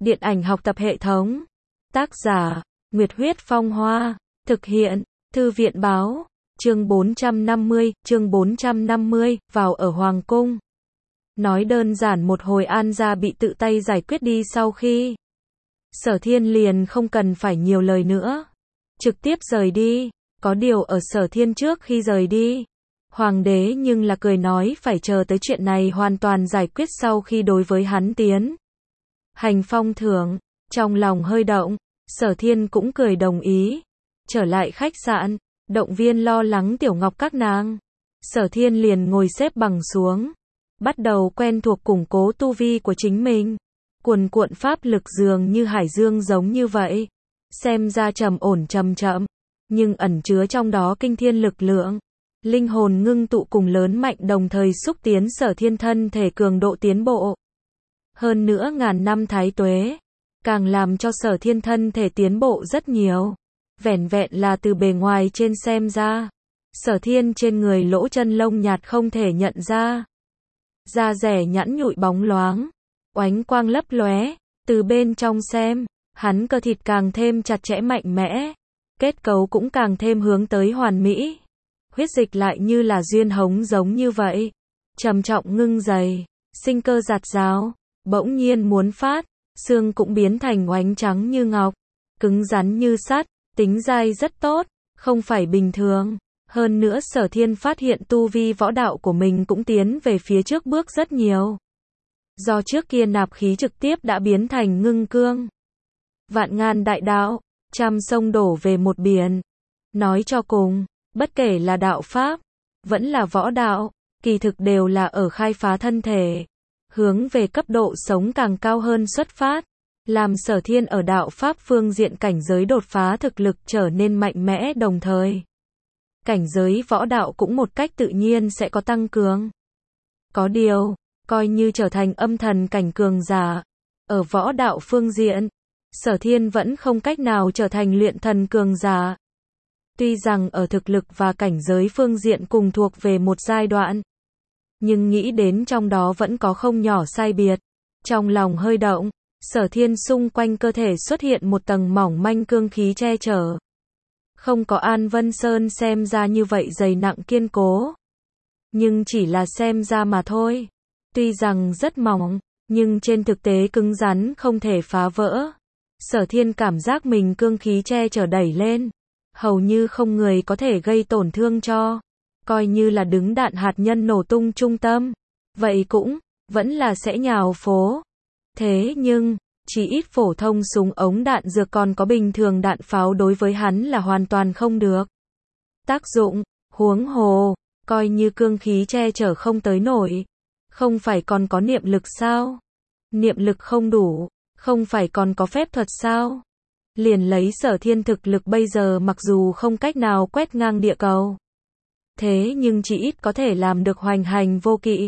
Điện ảnh học tập hệ thống. Tác giả, Nguyệt Huyết Phong Hoa. Thực hiện, Thư viện Báo. Chương 450, vào ở Hoàng Cung. Nói đơn giản một hồi An gia bị tự tay giải quyết đi sau khi. Sở Thiên liền không cần phải nhiều lời nữa. Trực tiếp rời đi. Có điều ở Sở Thiên trước khi rời đi. Hoàng đế nhưng là cười nói phải chờ tới chuyện này hoàn toàn giải quyết sau khi đối với hắn tiến hành phong thưởng. Trong lòng hơi động, Sở Thiên cũng cười đồng ý. Trở lại khách sạn, động viên lo lắng Tiểu Ngọc các nàng. Sở Thiên liền ngồi xếp bằng xuống, bắt đầu quen thuộc củng cố tu vi của chính mình. Cuồn cuộn pháp lực dường như hải dương giống như vậy. Xem ra trầm ổn chậm chậm, nhưng ẩn chứa trong đó kinh thiên lực lượng. Linh hồn ngưng tụ cùng lớn mạnh đồng thời xúc tiến Sở Thiên thân thể cường độ tiến bộ. Hơn nữa ngàn năm thái tuế, càng làm cho Sở Thiên thân thể tiến bộ rất nhiều. Vẻn vẹn là từ bề ngoài trên xem ra, Sở Thiên trên người lỗ chân lông nhạt không thể nhận ra. Da rẻ nhẵn nhụi bóng loáng, oánh quang lấp lóe, từ bên trong xem, hắn cơ thịt càng thêm chặt chẽ mạnh mẽ, kết cấu cũng càng thêm hướng tới hoàn mỹ. Huyết dịch lại như là duyên hống giống như vậy, trầm trọng ngưng dày, sinh cơ giạt rào, bỗng nhiên muốn phát, xương cũng biến thành oánh trắng như ngọc, cứng rắn như sắt, tính dai rất tốt, không phải bình thường. Hơn nữa Sở Thiên phát hiện tu vi võ đạo của mình cũng tiến về phía trước bước rất nhiều. Do trước kia nạp khí trực tiếp đã biến thành ngưng cương. Vạn ngàn đại đạo, trăm sông đổ về một biển. Nói cho cùng, bất kể là đạo pháp, vẫn là võ đạo, kỳ thực đều là ở khai phá thân thể, hướng về cấp độ sống càng cao hơn xuất phát, làm Sở Thiên ở đạo pháp phương diện cảnh giới đột phá thực lực trở nên mạnh mẽ đồng thời. Cảnh giới võ đạo cũng một cách tự nhiên sẽ có tăng cường. Có điều, coi như trở thành âm thần cảnh cường giả, ở võ đạo phương diện, Sở Thiên vẫn không cách nào trở thành luyện thần cường giả. Tuy rằng ở thực lực và cảnh giới phương diện cùng thuộc về một giai đoạn, nhưng nghĩ đến trong đó vẫn có không nhỏ sai biệt. Trong lòng hơi động, Sở Thiên xung quanh cơ thể xuất hiện một tầng mỏng manh cương khí che chở. Không có An Vân Sơn xem ra như vậy dày nặng kiên cố. Nhưng chỉ là xem ra mà thôi. Tuy rằng rất mỏng, nhưng trên thực tế cứng rắn không thể phá vỡ. Sở Thiên cảm giác mình cương khí che chở đẩy lên. Hầu như không người có thể gây tổn thương cho. Coi như là đứng đạn hạt nhân nổ tung trung tâm. Vậy cũng, vẫn là sẽ nhào phố. Thế nhưng, chỉ ít phổ thông súng ống đạn dược còn có bình thường đạn pháo đối với hắn là hoàn toàn không được tác dụng, huống hồ, coi như cương khí che chở không tới nổi. Không phải còn có niệm lực sao? Niệm lực không đủ, không phải còn có phép thuật sao? Liền lấy Sở Thiên thực lực bây giờ mặc dù không cách nào quét ngang địa cầu. Thế nhưng chỉ ít có thể làm được hoành hành vô kỵ.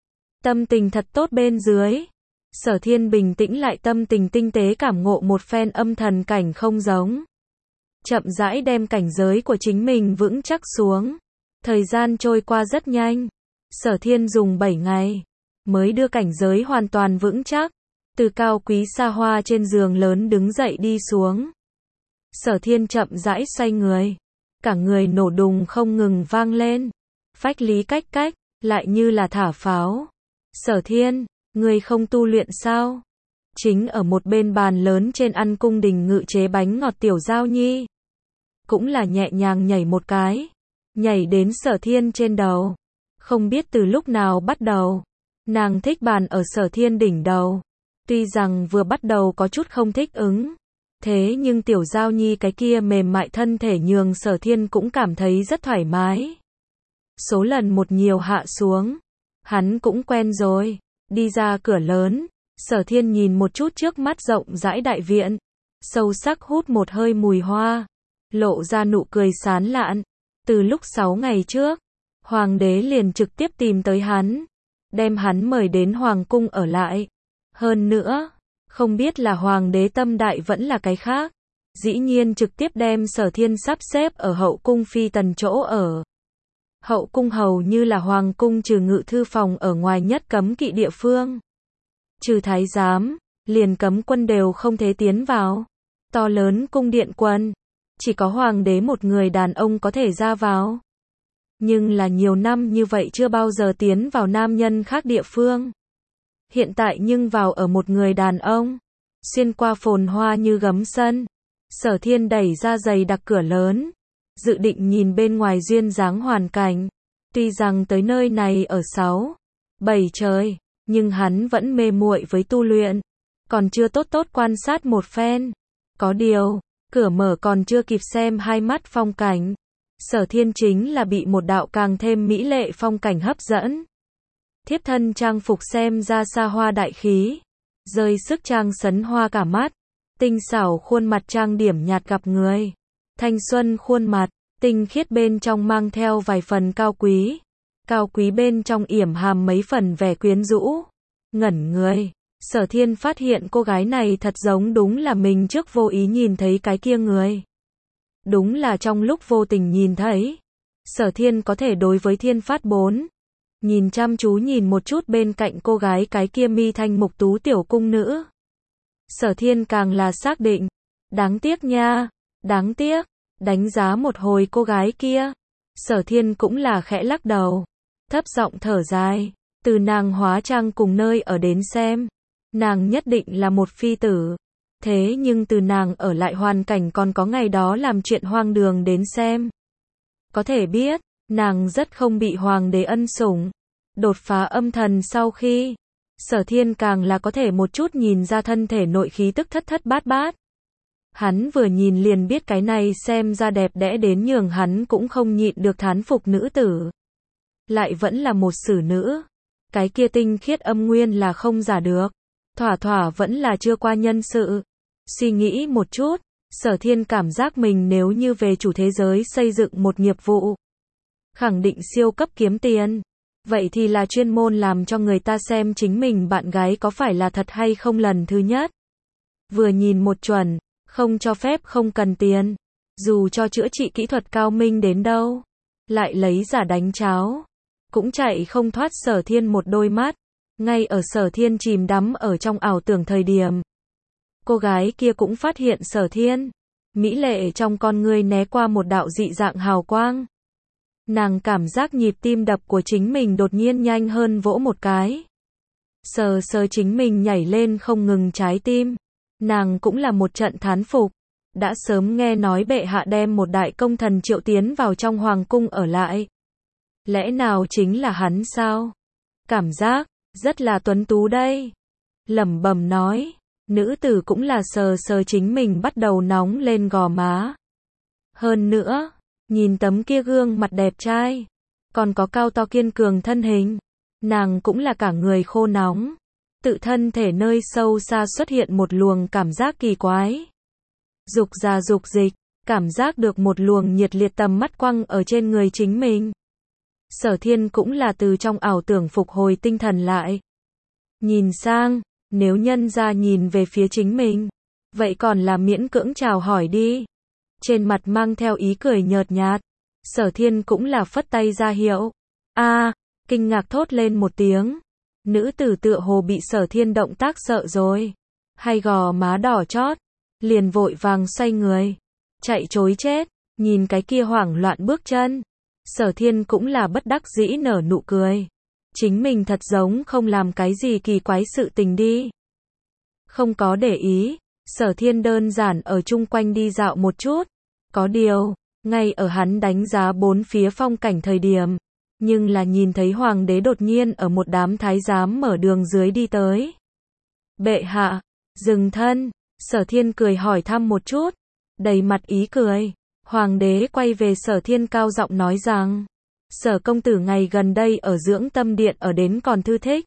Tâm tình thật tốt bên dưới. Sở Thiên bình tĩnh lại tâm tình tinh tế cảm ngộ một phen âm thần cảnh không giống. Chậm rãi đem cảnh giới của chính mình vững chắc xuống. Thời gian trôi qua rất nhanh. Sở Thiên dùng 7 ngày, mới đưa cảnh giới hoàn toàn vững chắc. Từ cao quý xa hoa trên giường lớn đứng dậy đi xuống. Sở Thiên chậm rãi xoay người. Cả người nổ đùng không ngừng vang lên. Phách lý cách cách, lại như là thả pháo. Sở Thiên, ngươi không tu luyện sao? Chính ở một bên bàn lớn trên ăn cung đình ngự chế bánh ngọt Tiểu Giao Nhi. Cũng là nhẹ nhàng nhảy một cái. Nhảy đến Sở Thiên trên đầu. Không biết từ lúc nào bắt đầu. Nàng thích bàn ở Sở Thiên đỉnh đầu. Tuy rằng vừa bắt đầu có chút không thích ứng. Thế nhưng Tiểu Giao Nhi cái kia mềm mại thân thể nhường Sở Thiên cũng cảm thấy rất thoải mái. Số lần một nhiều hạ xuống. Hắn cũng quen rồi. Đi ra cửa lớn, Sở Thiên nhìn một chút trước mắt rộng rãi đại viện. Sâu sắc hút một hơi mùi hoa. Lộ ra nụ cười sán lạn. Từ lúc 6 ngày trước, Hoàng đế liền trực tiếp tìm tới hắn. Đem hắn mời đến Hoàng cung ở lại. Hơn nữa, không biết là Hoàng đế tâm đại vẫn là cái khác. Dĩ nhiên trực tiếp đem Sở Thiên sắp xếp ở hậu cung phi tần chỗ ở. Hậu cung hầu như là hoàng cung trừ ngự thư phòng ở ngoài nhất cấm kỵ địa phương. Trừ thái giám, liền cấm quân đều không thể tiến vào. To lớn cung điện quân, chỉ có hoàng đế một người đàn ông có thể ra vào. Nhưng là nhiều năm như vậy chưa bao giờ tiến vào nam nhân khác địa phương. Hiện tại nhưng vào ở một người đàn ông, xuyên qua phồn hoa như gấm sân. Sở Thiên đẩy ra dày đặc cửa lớn, dự định nhìn bên ngoài duyên dáng hoàn cảnh. Tuy rằng tới nơi này ở 6-7 trời, nhưng hắn vẫn mê muội với tu luyện, còn chưa tốt tốt quan sát một phen. Có điều, cửa mở còn chưa kịp xem hai mắt phong cảnh, Sở Thiên chính là bị một đạo càng thêm mỹ lệ phong cảnh hấp dẫn. Thiếp thân trang phục xem ra xa hoa đại khí, rơi sức trang sấn hoa cả mắt, tinh xảo khuôn mặt trang điểm nhạt gặp người, thanh xuân khuôn mặt, tinh khiết bên trong mang theo vài phần cao quý bên trong yểm hàm mấy phần vẻ quyến rũ. Ngẩn người, Sở Thiên phát hiện cô gái này thật giống đúng là mình trước vô ý nhìn thấy cái kia người. Đúng là trong lúc vô tình nhìn thấy, Sở Thiên có thể đối với Thiên Phát 4. Nhìn chăm chú nhìn một chút bên cạnh cô gái cái kia mi thanh mục tú tiểu cung nữ. Sở Thiên càng là xác định, đáng tiếc nha, đáng tiếc, đánh giá một hồi cô gái kia. Sở Thiên cũng là khẽ lắc đầu, thấp giọng thở dài, từ nàng hóa trang cùng nơi ở đến xem, nàng nhất định là một phi tử. Thế nhưng từ nàng ở lại hoàn cảnh còn có ngày đó làm chuyện hoang đường đến xem, có thể biết, nàng rất không bị hoàng đế ân sủng. Đột phá âm thần sau khi, Sở Thiên càng là có thể một chút nhìn ra thân thể nội khí tức thất thất bát bát. Hắn vừa nhìn liền biết cái này xem ra đẹp đẽ đến nhường hắn cũng không nhịn được thán phục nữ tử. Lại vẫn là một sử nữ. Cái kia tinh khiết âm nguyên là không giả được. Thỏa thỏa vẫn là chưa qua nhân sự. Suy nghĩ một chút, Sở Thiên cảm giác mình nếu như về chủ thế giới xây dựng một nghiệp vụ, khẳng định siêu cấp kiếm tiền. Vậy thì là chuyên môn làm cho người ta xem chính mình bạn gái có phải là thật hay không lần thứ nhất. Vừa nhìn một chuẩn, không cho phép không cần tiền. Dù cho chữa trị kỹ thuật cao minh đến đâu, lại lấy giả đánh cháo, cũng chạy không thoát Sở Thiên một đôi mắt. Ngay ở Sở Thiên chìm đắm ở trong ảo tưởng thời điểm, cô gái kia cũng phát hiện Sở Thiên. Mỹ lệ trong con ngươi né qua một đạo dị dạng hào quang. Nàng cảm giác nhịp tim đập của chính mình đột nhiên nhanh hơn vỗ một cái. Sờ sờ chính mình nhảy lên không ngừng trái tim. Nàng cũng là một trận thán phục. Đã sớm nghe nói bệ hạ đem một đại công thần triệu tiến vào trong hoàng cung ở lại. Lẽ nào chính là hắn sao? Cảm giác rất là tuấn tú đây. Lẩm bẩm nói. Nữ tử cũng là sờ sờ chính mình bắt đầu nóng lên gò má. Hơn nữa, nhìn tấm kia gương mặt đẹp trai, còn có cao to kiên cường thân hình, nàng cũng là cả người khô nóng. Tự thân thể nơi sâu xa xuất hiện một luồng cảm giác kỳ quái. Dục ra dục dịch, cảm giác được một luồng nhiệt liệt tầm mắt quăng ở trên người chính mình. Sở Thiên cũng là từ trong ảo tưởng phục hồi tinh thần lại. Nhìn sang, nếu nhân ra nhìn về phía chính mình, vậy còn là miễn cưỡng chào hỏi đi. Trên mặt mang theo ý cười nhợt nhạt, Sở Thiên cũng là phất tay ra hiệu. Kinh ngạc thốt lên một tiếng. Nữ tử tựa hồ bị Sở Thiên động tác sợ rồi, hay gò má đỏ chót, liền vội vàng xoay người, chạy trối chết. Nhìn cái kia hoảng loạn bước chân, Sở Thiên cũng là bất đắc dĩ nở nụ cười. Chính mình thật giống không làm cái gì kỳ quái sự tình đi. Không có để ý, Sở Thiên đơn giản ở chung quanh đi dạo một chút. Có điều, ngay ở hắn đánh giá bốn phía phong cảnh thời điểm, nhưng là nhìn thấy hoàng đế đột nhiên ở một đám thái giám mở đường dưới đi tới. Bệ hạ, dừng thân, Sở Thiên cười hỏi thăm một chút, đầy mặt ý cười. Hoàng đế quay về Sở Thiên cao giọng nói rằng, Sở công tử ngày gần đây ở dưỡng tâm điện ở đến còn thư thích.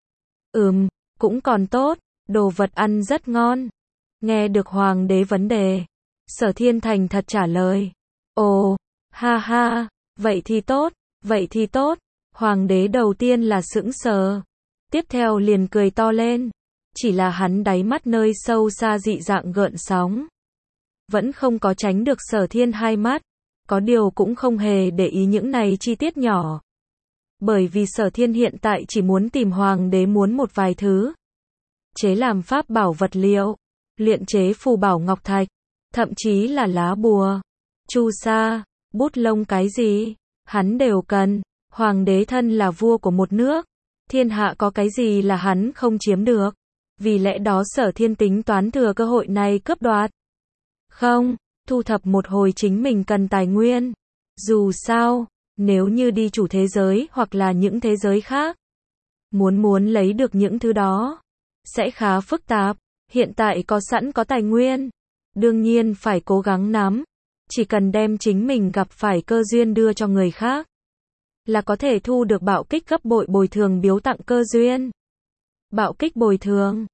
Cũng còn tốt, đồ vật ăn rất ngon. Nghe được hoàng đế vấn đề, Sở Thiên thành thật trả lời. Ồ, ha ha, vậy thì tốt. Hoàng đế đầu tiên là sững sờ, tiếp theo liền cười to lên. Chỉ là hắn đáy mắt nơi sâu xa dị dạng gợn sóng, vẫn không có tránh được Sở Thiên hai mắt. Có điều cũng không hề để ý những này chi tiết nhỏ. Bởi vì Sở Thiên hiện tại chỉ muốn tìm hoàng đế muốn một vài thứ. chế làm pháp bảo vật liệu, luyện chế phù bảo ngọc thạch, thậm chí là lá bùa, chu sa, bút lông cái gì, hắn đều cần. Hoàng đế thân là vua của một nước, thiên hạ có cái gì là hắn không chiếm được. Vì lẽ đó Sở Thiên tính toán thừa cơ hội này cướp đoạt. Không, thu thập một hồi chính mình cần tài nguyên. Dù sao, nếu như đi chủ thế giới hoặc là những thế giới khác, muốn lấy được những thứ đó, sẽ khá phức tạp. Hiện tại có sẵn có tài nguyên, đương nhiên phải cố gắng nắm. Chỉ cần đem chính mình gặp phải cơ duyên đưa cho người khác, là có thể thu được bạo kích gấp bội bồi thường biếu tặng cơ duyên. Bạo kích bồi thường.